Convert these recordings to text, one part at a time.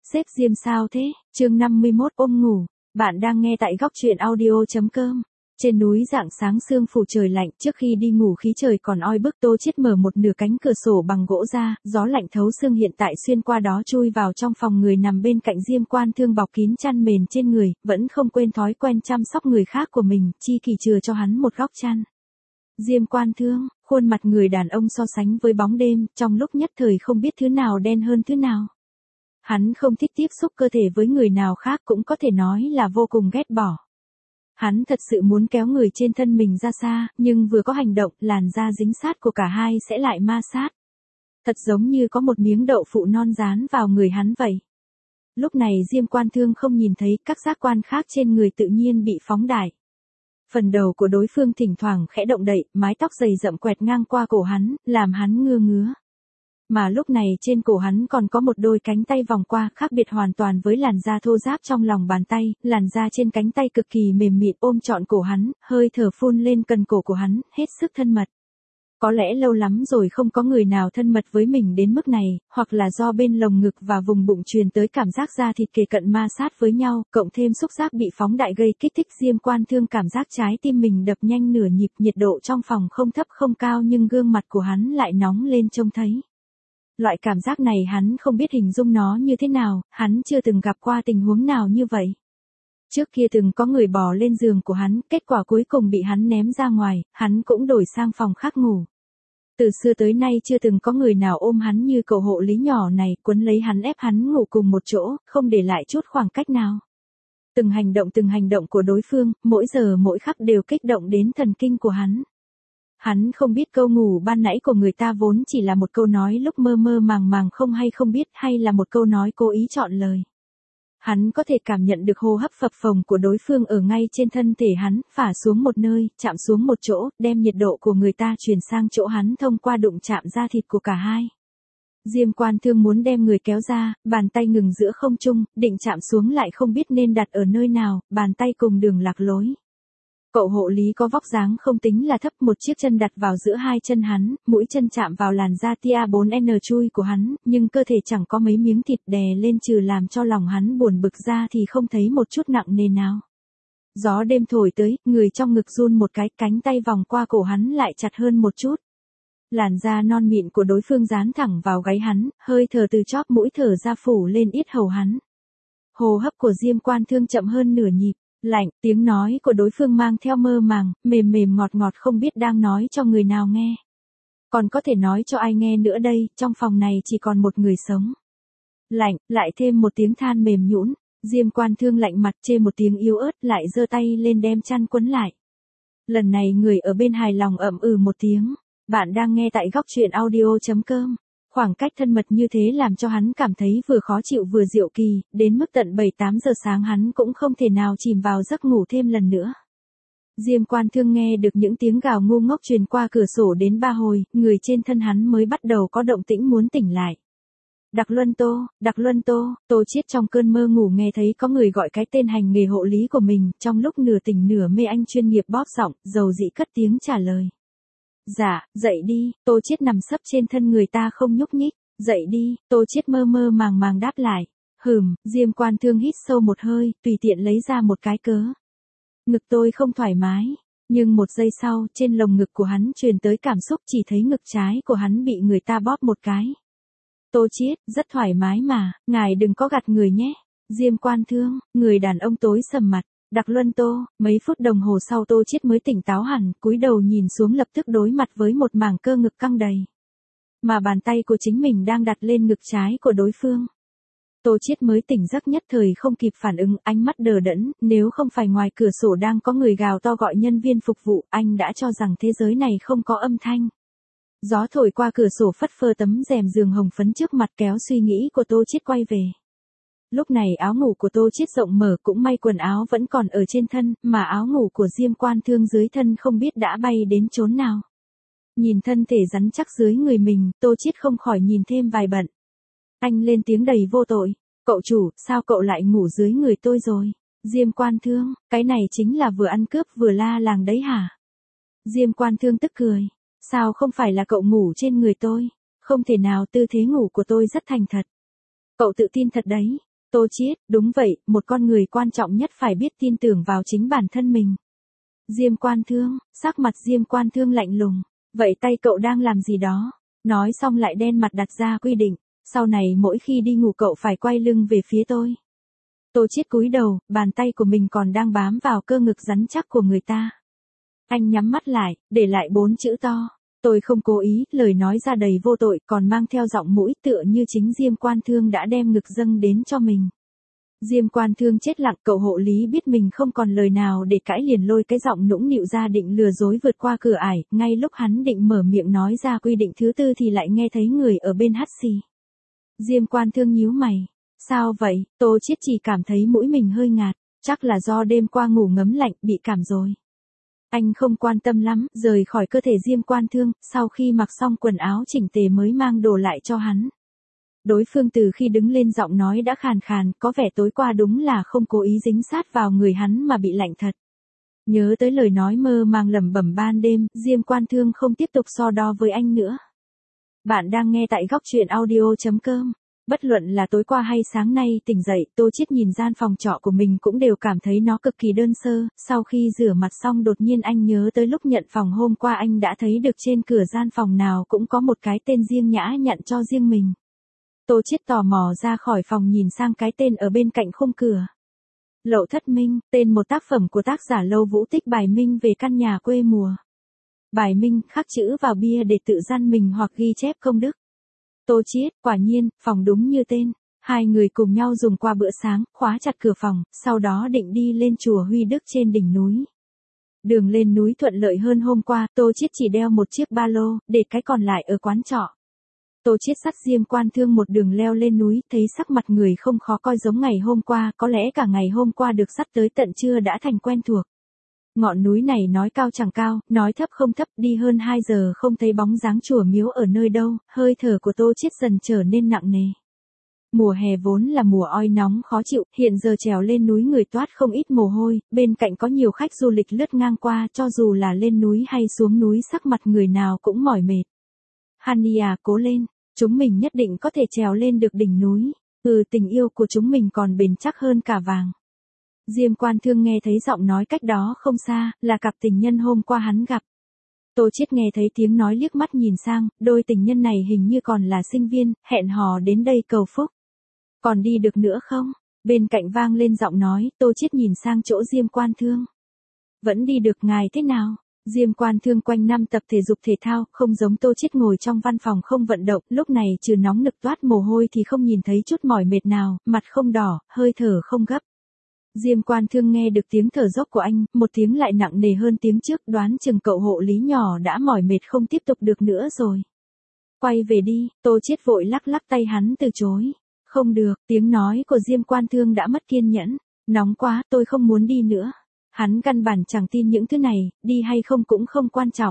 Sếp Diêm sao thế? Chương 51 ôm ngủ. Bạn đang nghe tại góc truyện audio.com. Trên núi rạng sáng sương phủ trời lạnh, trước khi đi ngủ khí trời còn oi bức. Tô Chiết mở một nửa cánh cửa sổ bằng gỗ ra, gió lạnh thấu xương hiện tại xuyên qua đó chui vào trong phòng người nằm bên cạnh Diêm Quan Thương bọc kín chăn mền trên người, vẫn không quên thói quen chăm sóc người khác của mình, chi kỳ chừa cho hắn một góc chăn. Diêm Quan Thương, khuôn mặt người đàn ông so sánh với bóng đêm, trong lúc nhất thời không biết thứ nào đen hơn thứ nào. Hắn không thích tiếp xúc cơ thể với người nào khác, cũng có thể nói là vô cùng ghét bỏ. Hắn thật sự muốn kéo người trên thân mình ra xa, nhưng vừa có hành động, làn da dính sát của cả hai sẽ lại ma sát. Thật giống như có một miếng đậu phụ non dán vào người hắn vậy. Lúc này Diêm Quan Thương không nhìn thấy, các giác quan khác trên người tự nhiên bị phóng đại. Phần đầu của đối phương thỉnh thoảng khẽ động đậy, mái tóc dày rậm quẹt ngang qua cổ hắn, làm hắn ngứa ngứa. Mà lúc này trên cổ hắn còn có một đôi cánh tay vòng qua, khác biệt hoàn toàn với làn da thô ráp trong lòng bàn tay, làn da trên cánh tay cực kỳ mềm mịn ôm trọn cổ hắn, hơi thở phun lên cần cổ của hắn, hết sức thân mật. Có lẽ lâu lắm rồi không có người nào thân mật với mình đến mức này, hoặc là do bên lồng ngực và vùng bụng truyền tới cảm giác da thịt kề cận ma sát với nhau, cộng thêm xúc giác bị phóng đại gây kích thích. Diêm Quan Thương cảm giác trái tim mình đập nhanh nửa nhịp, nhiệt độ trong phòng không thấp không cao nhưng gương mặt của hắn lại nóng lên trông thấy. Loại cảm giác này hắn không biết hình dung nó như thế nào, hắn chưa từng gặp qua tình huống nào như vậy. Trước kia từng có người bò lên giường của hắn, kết quả cuối cùng bị hắn ném ra ngoài, hắn cũng đổi sang phòng khác ngủ. Từ xưa tới nay chưa từng có người nào ôm hắn như cậu hộ lý nhỏ này, quấn lấy hắn ép hắn ngủ cùng một chỗ, không để lại chút khoảng cách nào. Từng hành động của đối phương, mỗi giờ mỗi khắc đều kích động đến thần kinh của hắn. Hắn không biết câu ngủ ban nãy của người ta vốn chỉ là một câu nói lúc mơ mơ màng màng không hay không biết, hay là một câu nói cố ý chọn lời. Hắn có thể cảm nhận được hô hấp phập phồng của đối phương ở ngay trên thân thể hắn, phả xuống một nơi, chạm xuống một chỗ, đem nhiệt độ của người ta truyền sang chỗ hắn thông qua đụng chạm da thịt của cả hai. Diêm Quan Thương muốn đem người kéo ra, bàn tay ngừng giữa không trung, định chạm xuống lại không biết nên đặt ở nơi nào, bàn tay cùng đường lạc lối. Cậu hộ lý có vóc dáng không tính là thấp, một chiếc chân đặt vào giữa hai chân hắn, mũi chân chạm vào làn da tia 4N chui của hắn, nhưng cơ thể chẳng có mấy miếng thịt đè lên trừ làm cho lòng hắn buồn bực ra thì không thấy một chút nặng nề nào. Gió đêm thổi tới, người trong ngực run một cái, cánh tay vòng qua cổ hắn lại chặt hơn một chút. Làn da non mịn của đối phương dán thẳng vào gáy hắn, hơi thở từ chóp mũi thở ra phủ lên yết hầu hắn. Hô hấp của Diêm Quan Thương chậm hơn nửa nhịp. Lạnh, tiếng nói của đối phương mang theo mơ màng, mềm mềm ngọt ngọt không biết đang nói cho người nào nghe. Còn có thể nói cho ai nghe nữa đây, trong phòng này chỉ còn một người sống. Lạnh, lại thêm một tiếng than mềm nhũn. Diêm Quan Thương lạnh mặt chê một tiếng yếu ớt, lại giơ tay lên đem chăn quấn lại. Lần này người ở bên hài lòng ậm ừ một tiếng. Bạn đang nghe tại góc truyện audio.com. Khoảng cách thân mật như thế làm cho hắn cảm thấy vừa khó chịu vừa diệu kỳ, đến mức tận 7-8 giờ sáng hắn cũng không thể nào chìm vào giấc ngủ thêm lần nữa. Diêm Quan Thương nghe được những tiếng gào ngu ngốc truyền qua cửa sổ đến 3 hồi, người trên thân hắn mới bắt đầu có động tĩnh muốn tỉnh lại. Đặc Luân Tô, Tô Chiết trong cơn mơ ngủ nghe thấy có người gọi cái tên hành nghề hộ lý của mình, trong lúc nửa tỉnh nửa mê anh chuyên nghiệp bóp giọng, dầu dĩ cất tiếng trả lời. Dạ, dậy đi, Tô Chiết nằm sấp trên thân người ta không nhúc nhích, dậy đi, Tô Chiết mơ mơ màng màng đáp lại. Diêm Quan Thương hít sâu một hơi, tùy tiện lấy ra một cái cớ. Ngực tôi không thoải mái, nhưng một giây sau, trên lồng ngực của hắn truyền tới cảm xúc chỉ thấy ngực trái của hắn bị người ta bóp một cái. Tô Chiết, rất thoải mái mà, ngài đừng có gạt người nhé. Diêm Quan Thương, người đàn ông tối sầm mặt. Đặc Luân Tô, mấy phút đồng hồ sau Tô Chiết mới tỉnh táo hẳn, cúi đầu nhìn xuống lập tức đối mặt với một mảng cơ ngực căng đầy. Mà bàn tay của chính mình đang đặt lên ngực trái của đối phương. Tô Chiết mới tỉnh giấc nhất thời không kịp phản ứng, ánh mắt đờ đẫn, nếu không phải ngoài cửa sổ đang có người gào to gọi nhân viên phục vụ, anh đã cho rằng thế giới này không có âm thanh. Gió thổi qua cửa sổ phất phơ tấm rèm giường hồng phấn trước mặt kéo suy nghĩ của Tô Chiết quay về. Lúc này áo ngủ của Tô Chiết rộng mở, cũng may quần áo vẫn còn ở trên thân, mà áo ngủ của Diêm Quan Thương dưới thân không biết đã bay đến chốn nào. Nhìn thân thể rắn chắc dưới người mình, Tô Chiết không khỏi nhìn thêm vài bận. Anh lên tiếng đầy vô tội. Cậu chủ, sao cậu lại ngủ dưới người tôi rồi? Diêm Quan Thương, cái này chính là vừa ăn cướp vừa la làng đấy hả? Diêm Quan Thương tức cười. Sao không phải là cậu ngủ trên người tôi? Không thể nào, tư thế ngủ của tôi rất thành thật. Cậu tự tin thật đấy. Tô Chiết, đúng vậy, một con người quan trọng nhất phải biết tin tưởng vào chính bản thân mình. Diêm Quan Thương, sắc mặt Diêm Quan Thương lạnh lùng. Vậy tay cậu đang làm gì đó? Nói xong lại đen mặt đặt ra quy định. Sau này mỗi khi đi ngủ cậu phải quay lưng về phía tôi. Tô Chiết cúi đầu, bàn tay của mình còn đang bám vào cơ ngực rắn chắc của người ta. Anh nhắm mắt lại, để lại 4 chữ to. Tôi không cố ý, lời nói ra đầy vô tội, còn mang theo giọng mũi tựa như chính Diêm Quan Thương đã đem ngực dâng đến cho mình. Diêm Quan Thương chết lặng, cậu hộ lý biết mình không còn lời nào để cãi liền lôi cái giọng nũng nịu ra định lừa dối vượt qua cửa ải, ngay lúc hắn định mở miệng nói ra quy định thứ tư thì lại nghe thấy người ở bên hắt xì. Diêm Quan Thương nhíu mày. Sao vậy? Tô Chiết chỉ cảm thấy mũi mình hơi ngạt, chắc là do đêm qua ngủ ngấm lạnh bị cảm rồi. Anh không quan tâm lắm, rời khỏi cơ thể Diêm Quan Thương, sau khi mặc xong quần áo chỉnh tề mới mang đồ lại cho hắn. Đối phương từ khi đứng lên giọng nói đã khàn khàn, có vẻ tối qua đúng là không cố ý dính sát vào người hắn mà bị lạnh thật. Nhớ tới lời nói mơ màng lẩm bẩm ban đêm, Diêm Quan Thương không tiếp tục so đo với anh nữa. Bạn đang nghe tại góc truyện audio.com. Bất luận là tối qua hay sáng nay tỉnh dậy, Tô Chiết nhìn gian phòng trọ của mình cũng đều cảm thấy nó cực kỳ đơn sơ, sau khi rửa mặt xong đột nhiên anh nhớ tới lúc nhận phòng hôm qua anh đã thấy được trên cửa gian phòng nào cũng có một cái tên riêng nhã nhận cho riêng mình. Tô Chiết tò mò ra khỏi phòng nhìn sang cái tên ở bên cạnh khung cửa. Lậu Thất Minh, tên một tác phẩm của tác giả Lâu Vũ Tích bài minh về căn nhà quê mùa. Bài minh khắc chữ vào bia để tự gian mình hoặc ghi chép công đức. Tô Chiết, quả nhiên, phòng đúng như tên. Hai người cùng nhau dùng qua bữa sáng, khóa chặt cửa phòng, sau đó định đi lên chùa Huy Đức trên đỉnh núi. Đường lên núi thuận lợi hơn hôm qua, Tô Chiết chỉ đeo một chiếc ba lô, để cái còn lại ở quán trọ. Tô Chiết dắt Diêm Quan Thương một đường leo lên núi, thấy sắc mặt người không khó coi giống ngày hôm qua, có lẽ cả ngày hôm qua được dắt tới tận trưa đã thành quen thuộc. Ngọn núi này nói cao chẳng cao, nói thấp không thấp, đi hơn 2 giờ không thấy bóng dáng chùa miếu ở nơi đâu, hơi thở của Tô Chiết dần trở nên nặng nề. Mùa hè vốn là mùa oi nóng khó chịu, hiện giờ trèo lên núi người toát không ít mồ hôi, bên cạnh có nhiều khách du lịch lướt ngang qua, cho dù là lên núi hay xuống núi sắc mặt người nào cũng mỏi mệt. Honey à, cố lên, chúng mình nhất định có thể trèo lên được đỉnh núi. Tình yêu của chúng mình còn bền chắc hơn cả vàng. Diêm Quan Thương nghe thấy giọng nói cách đó không xa, là cặp tình nhân hôm qua hắn gặp. Tô Chiết nghe thấy tiếng nói liếc mắt nhìn sang, đôi tình nhân này hình như còn là sinh viên, hẹn hò đến đây cầu phúc. Còn đi được nữa không? Bên cạnh vang lên giọng nói, Tô Chiết nhìn sang chỗ Diêm Quan Thương. Vẫn đi được, ngài thế nào? Diêm Quan Thương quanh năm tập thể dục thể thao, không giống Tô Chiết ngồi trong văn phòng không vận động, lúc này trừ nóng nực toát mồ hôi thì không nhìn thấy chút mỏi mệt nào, mặt không đỏ, hơi thở không gấp. Diêm Quan Thương nghe được tiếng thở dốc của anh, một tiếng lại nặng nề hơn tiếng trước, đoán chừng cậu hộ lý nhỏ đã mỏi mệt không tiếp tục được nữa rồi. Quay về đi, Tô Chiết vội lắc lắc tay hắn từ chối. Không được, tiếng nói của Diêm Quan Thương đã mất kiên nhẫn. Nóng quá, tôi không muốn đi nữa. Hắn căn bản chẳng tin những thứ này, đi hay không cũng không quan trọng.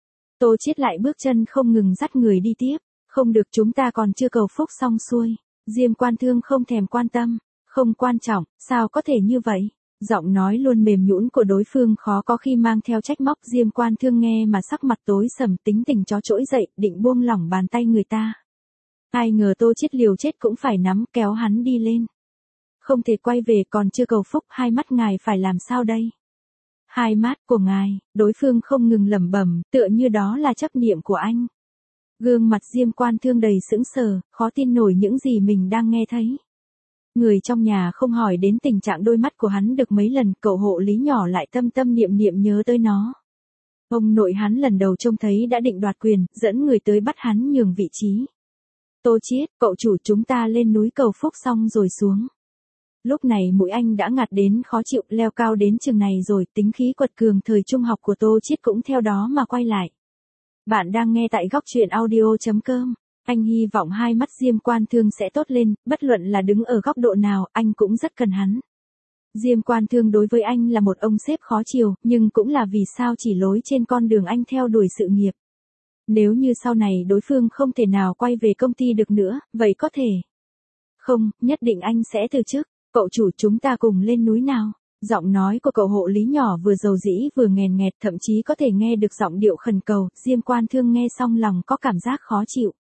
Tô Chiết lại bước chân không ngừng dắt người đi tiếp. Không được, chúng ta còn chưa cầu phúc xong xuôi. Diêm Quan Thương không thèm quan tâm. Không quan trọng, sao có thể như vậy? Giọng nói luôn mềm nhũn của đối phương khó có khi mang theo trách móc. Diêm Quan Thương nghe mà sắc mặt tối sầm, tính tình chó trỗi dậy, định buông lỏng bàn tay người ta. Ai ngờ Tô Chiết liều chết cũng phải nắm kéo hắn đi lên. Không thể quay về, còn chưa cầu phúc, hai mắt ngài phải làm sao đây? Hai mắt của ngài, đối phương không ngừng lẩm bẩm, tựa như đó là chấp niệm của anh. Gương mặt Diêm Quan Thương đầy sững sờ, khó tin nổi những gì mình đang nghe thấy. Người trong nhà không hỏi đến tình trạng đôi mắt của hắn được mấy lần, cậu hộ lý nhỏ lại tâm tâm niệm niệm nhớ tới nó. Ông nội hắn lần đầu trông thấy đã định đoạt quyền, dẫn người tới bắt hắn nhường vị trí. Tô Chiết, cậu chủ, chúng ta lên núi cầu phúc xong rồi xuống. Lúc này mũi anh đã ngạt đến khó chịu, leo cao đến chừng này rồi, tính khí quật cường thời trung học của Tô Chiết cũng theo đó mà quay lại. Bạn đang nghe tại góc truyện audio.com. Anh hy vọng hai mắt Diêm Quan Thương sẽ tốt lên, bất luận là đứng ở góc độ nào, anh cũng rất cần hắn. Diêm Quan Thương đối với anh là một ông sếp khó chiều, nhưng cũng là vì sao chỉ lối trên con đường anh theo đuổi sự nghiệp. Nếu như sau này đối phương không thể nào quay về công ty được nữa, vậy có thể. Không, nhất định anh sẽ từ chức. Cậu chủ, chúng ta cùng lên núi nào. Giọng nói của cậu hộ lý nhỏ vừa dầu dĩ vừa nghèn nghẹt, thậm chí có thể nghe được giọng điệu khẩn cầu. Diêm Quan Thương nghe xong lòng có cảm giác khó chịu.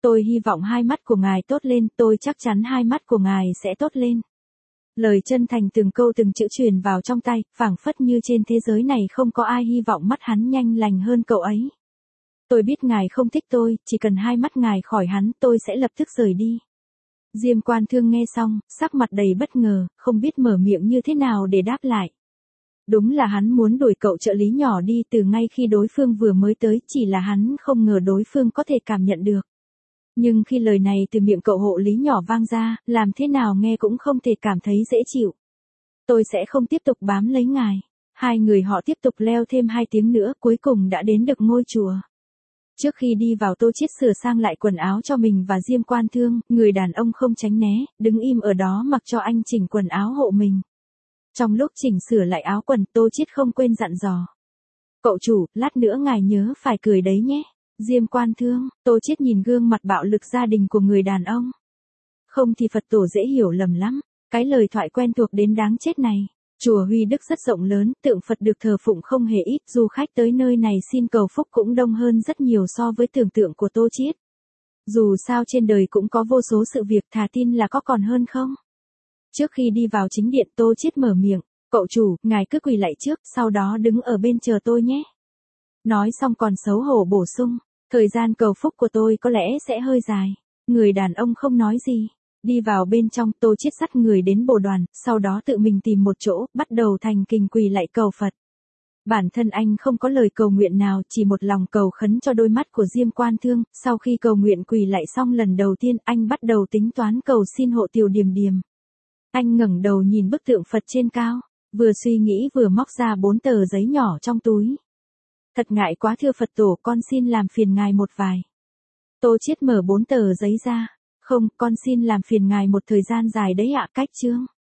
Tôi hy vọng hai mắt của ngài tốt lên, tôi chắc chắn hai mắt của ngài sẽ tốt lên. Lời chân thành từng câu từng chữ truyền vào trong tai, phảng phất như trên thế giới này không có ai hy vọng mắt hắn nhanh lành hơn cậu ấy. Tôi biết ngài không thích tôi, chỉ cần hai mắt ngài khỏi hắn, tôi sẽ lập tức rời đi. Diêm Quan Thương nghe xong, sắc mặt đầy bất ngờ, không biết mở miệng như thế nào để đáp lại. Đúng là hắn muốn đuổi cậu trợ lý nhỏ đi từ ngay khi đối phương vừa mới tới, chỉ là hắn không ngờ đối phương có thể cảm nhận được. Nhưng khi lời này từ miệng cậu hộ lý nhỏ vang ra, làm thế nào nghe cũng không thể cảm thấy dễ chịu. Tôi sẽ không tiếp tục bám lấy ngài. Hai người họ tiếp tục leo thêm 2 tiếng nữa, cuối cùng đã đến được ngôi chùa. Trước khi đi vào Tô Chiết sửa sang lại quần áo cho mình và Diêm Quan Thương, người đàn ông không tránh né, đứng im ở đó mặc cho anh chỉnh quần áo hộ mình. Trong lúc chỉnh sửa lại áo quần, Tô Chiết không quên dặn dò. Cậu chủ, lát nữa ngài nhớ phải cười đấy nhé. Diêm Quan Thương, Tô Chiết nhìn gương mặt bạo lực gia đình của người đàn ông. Không thì Phật tổ dễ hiểu lầm lắm, cái lời thoại quen thuộc đến đáng chết này. Chùa Huy Đức rất rộng lớn, tượng Phật được thờ phụng không hề ít, du khách tới nơi này xin cầu phúc cũng đông hơn rất nhiều so với tưởng tượng của Tô Chiết. Dù sao trên đời cũng có vô số sự việc, thà tin là có còn hơn không. Trước khi đi vào chính điện, Tô Chiết mở miệng, cậu chủ, ngài cứ quỳ lạy trước, sau đó đứng ở bên chờ tôi nhé. Nói xong còn xấu hổ bổ sung, thời gian cầu phúc của tôi có lẽ sẽ hơi dài. Người đàn ông không nói gì. Đi vào bên trong, Tô Chiết dắt người đến bồ đoàn, sau đó tự mình tìm một chỗ, bắt đầu thành kính quỳ lạy cầu Phật. Bản thân anh không có lời cầu nguyện nào, chỉ một lòng cầu khấn cho đôi mắt của Diêm Quan Thương. Sau khi cầu nguyện quỳ lạy xong lần đầu tiên, anh bắt đầu tính toán cầu xin hộ Tiểu Điềm Điềm. Anh ngẩng đầu nhìn bức tượng Phật trên cao, vừa suy nghĩ vừa móc ra 4 tờ giấy nhỏ trong túi. Thật ngại quá thưa Phật tổ, con xin làm phiền ngài một vài. Tô Chiết mở 4 tờ giấy ra. Không, con xin làm phiền ngài một thời gian dài đấy ạ, cách chương.